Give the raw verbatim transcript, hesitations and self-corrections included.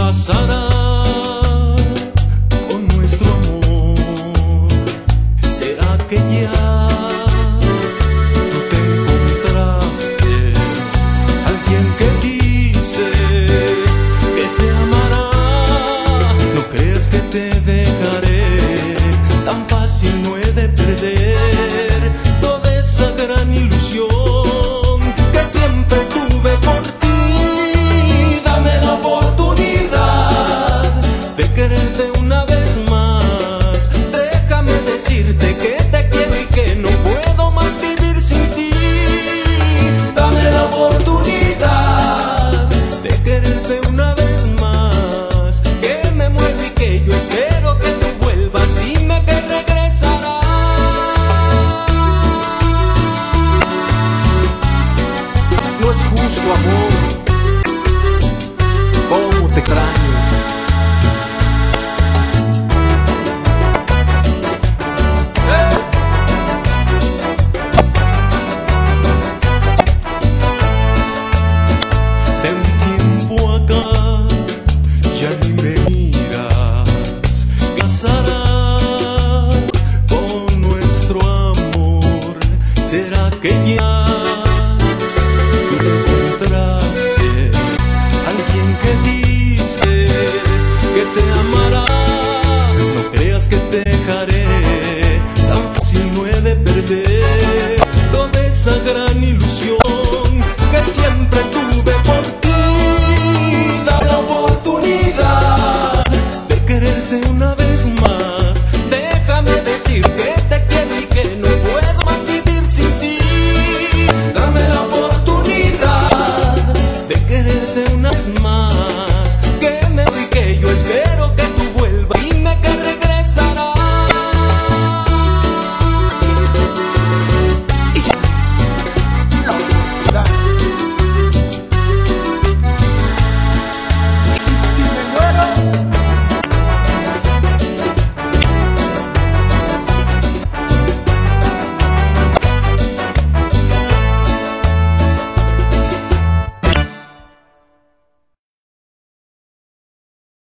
pasará con nuestro amor? ¿Será que ya tú te encontraste alguien que dice que te amará? ¿No crees que te dejaré? Tan fácil no he de perder toda esa gran ilusión que siempre tuve por ti. Dame la oportunidad de quererte una vez más. Déjame decirte que te quiero y que no puedo más vivir sin ti. Dame la oportunidad de quererte una